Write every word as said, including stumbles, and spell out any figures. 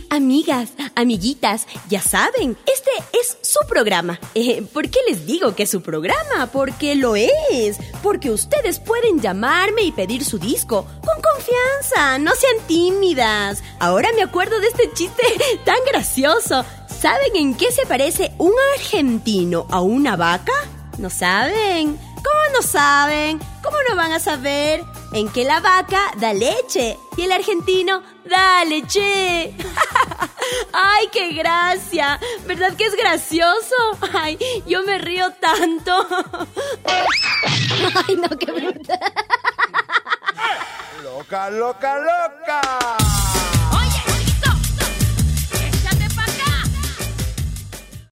amigas, amiguitas, ya saben, este es su programa. Eh, ¿Por qué les digo que es su programa? Porque lo es. Porque ustedes pueden llamarme y pedir su disco. Con confianza, no sean tímidas. Ahora me acuerdo de este chiste tan gracioso. ¿Saben en qué se parece un argentino a una vaca? ¿No saben? ¿Cómo no saben? ¿Cómo no van a saber? En que la vaca da leche y el argentino da leche. ¡Ay, qué gracia! ¿Verdad que es gracioso? ¡Ay, yo me río tanto! ¡Ay, no, qué brutal! ¡Loca, loca, loca!